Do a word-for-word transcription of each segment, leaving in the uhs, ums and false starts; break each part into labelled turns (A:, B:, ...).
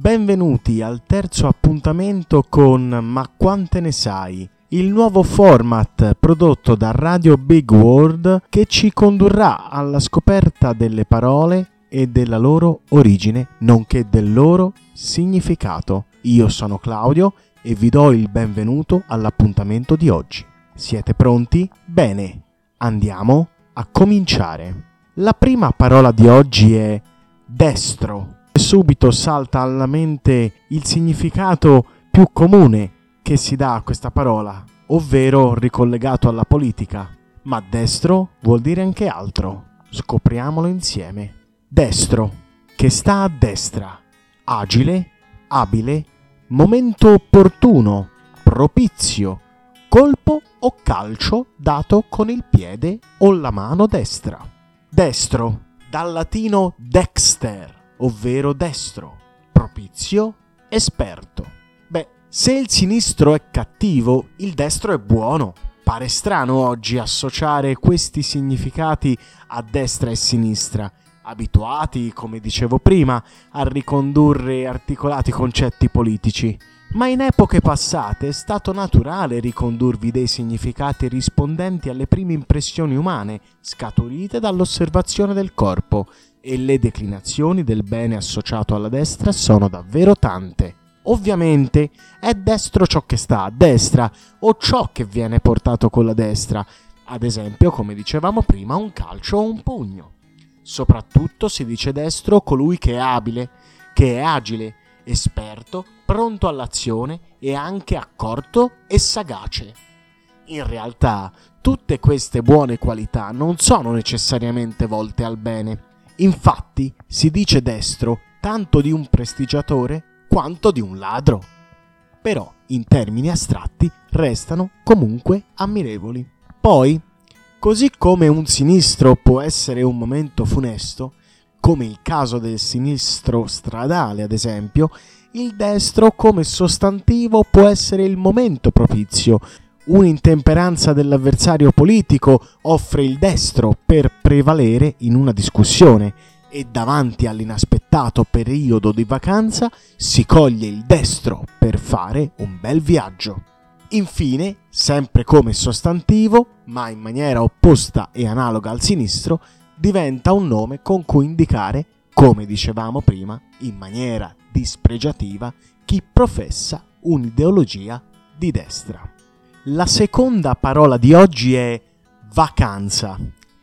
A: benvenuti al terzo appuntamento con Ma quante ne sai? Il nuovo format prodotto da Radio Big World che ci condurrà alla scoperta delle parole e della loro origine, nonché del loro significato. Io sono Claudio e vi do il benvenuto all'appuntamento di oggi. Siete pronti? Bene, andiamo a cominciare. La prima parola di oggi è destro. Subito salta alla mente il significato più comune che si dà a questa parola, ovvero ricollegato alla politica. Ma destro vuol dire anche altro. Scopriamolo insieme. Destro, che sta a destra, agile, abile, momento opportuno, propizio, colpo o calcio dato con il piede o la mano destra. Destro, dal latino dexter, ovvero destro, propizio, esperto. Beh, se il sinistro è cattivo, il destro è buono. Pare strano oggi associare questi significati a destra e sinistra, abituati, come dicevo prima, a ricondurre articolati concetti politici. Ma in epoche passate è stato naturale ricondurvi dei significati rispondenti alle prime impressioni umane, scaturite dall'osservazione del corpo, e le declinazioni del bene associato alla destra sono davvero tante. Ovviamente è destro ciò che sta a destra o ciò che viene portato con la destra, ad esempio, come dicevamo prima, un calcio o un pugno. Soprattutto si dice destro colui che è abile, che è agile, esperto, pronto all'azione e anche accorto e sagace. In realtà, tutte queste buone qualità non sono necessariamente volte al bene. Infatti, si dice destro tanto di un prestigiatore quanto di un ladro. Però, in termini astratti, restano comunque ammirevoli. Poi, così come un sinistro può essere un momento funesto, come il caso del sinistro stradale ad esempio, il destro come sostantivo può essere il momento propizio. Un'intemperanza dell'avversario politico offre il destro per prevalere in una discussione e davanti all'inaspettato periodo di vacanza si coglie il destro per fare un bel viaggio. Infine, sempre come sostantivo, ma in maniera opposta e analoga al sinistro, diventa un nome con cui indicare, come dicevamo prima, in maniera dispregiativa, chi professa un'ideologia di destra. La seconda parola di oggi è vacanza.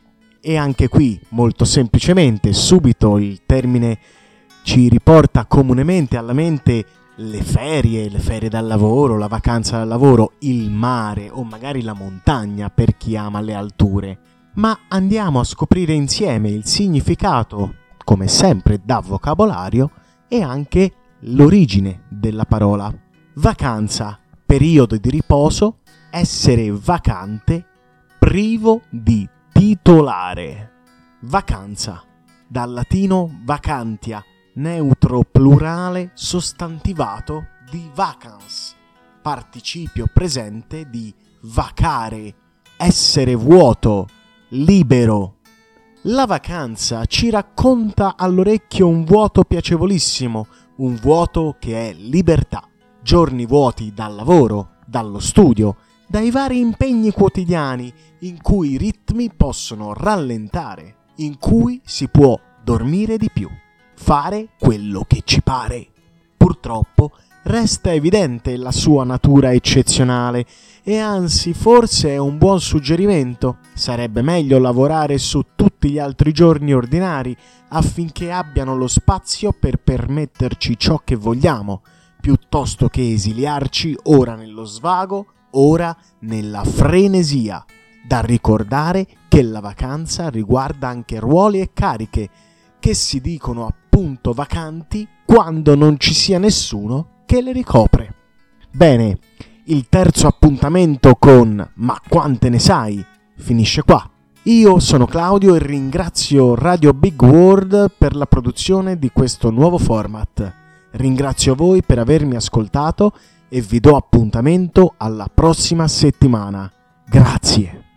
A: E anche qui, molto semplicemente, subito il termine ci riporta comunemente alla mente le ferie, le ferie dal lavoro, la vacanza dal lavoro, il mare o magari la montagna per chi ama le alture. Ma andiamo a scoprire insieme il significato, come sempre da vocabolario, e anche l'origine della parola. Vacanza, periodo di riposo, essere vacante, privo di titolare. Vacanza, dal latino vacantia, neutro plurale sostantivato di vacans, participio presente di vacare, essere vuoto, libero. La vacanza ci racconta all'orecchio un vuoto piacevolissimo, un vuoto che è libertà. Giorni vuoti dal lavoro, dallo studio, dai vari impegni quotidiani in cui i ritmi possono rallentare, in cui si può dormire di più, fare quello che ci pare. Purtroppo resta evidente la sua natura eccezionale e anzi forse è un buon suggerimento. Sarebbe meglio lavorare su tutti gli altri giorni ordinari affinché abbiano lo spazio per permetterci ciò che vogliamo, piuttosto che esiliarci ora nello svago, ora nella frenesia. Da ricordare che la vacanza riguarda anche ruoli e cariche che si dicono appunto vacanti quando non ci sia nessuno che le ricopre. Bene, il terzo appuntamento con Ma quante ne sai finisce qua. Io sono Claudio e ringrazio Radio Big World per la produzione di questo nuovo format. Ringrazio voi per avermi ascoltato e vi do appuntamento alla prossima settimana. Grazie.